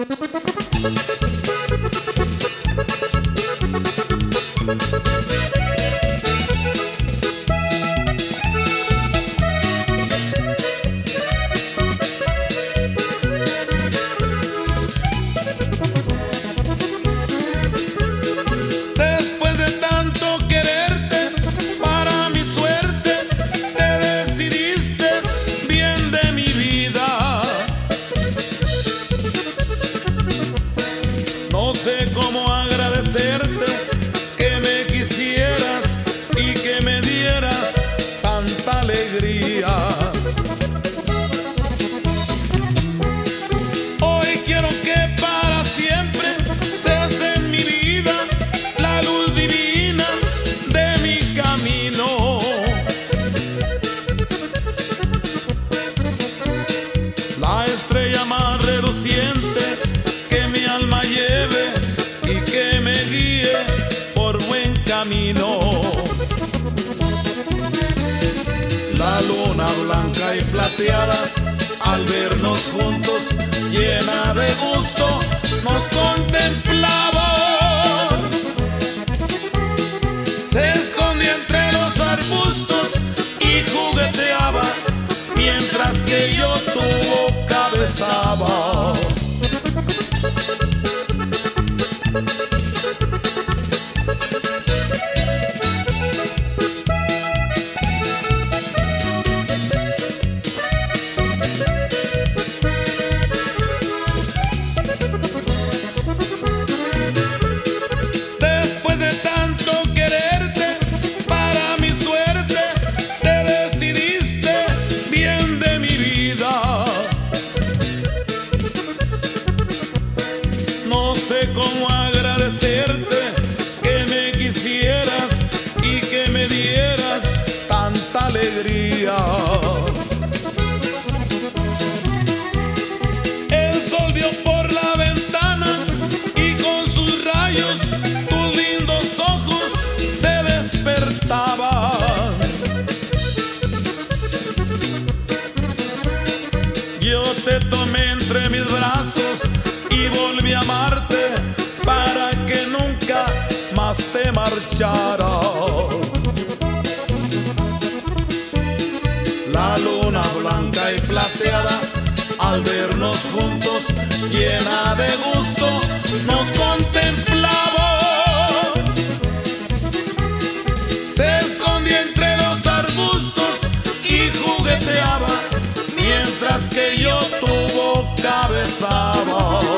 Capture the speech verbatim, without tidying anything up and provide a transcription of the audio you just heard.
Después de tanto quererte, para mi suerte, te decidiste bien de mi vida. No sé cómo agradecerte que me quisieras y que me dieras tanta alegría. Hoy quiero que para siempre seas en mi vida la luz divina de mi camino. La estrella más reluciente que mi alma lleve y que me guíe por buen camino. La luna blanca y plateada, al vernos juntos, llena de gusto, nos contemplaba. Se escondía entre los arbustos y jugueteaba, mientras que yo tu boca besaba. Después de tanto quererte, para mi suerte, te decidiste bien de mi vida. No sé cómo agradecerte que me quisieras y que me dieras tanta alegría. El sol vio por la ventana y con sus rayos tus lindos ojos se despertaban. Yo te tomé entre mis brazos y volví a amarte para que nunca más te marcharas. La luna blanca y plateada, al vernos juntos, llena de gusto, nos contemplaba. Se escondía entre los arbustos y jugueteaba, mientras que yo tu boca besaba.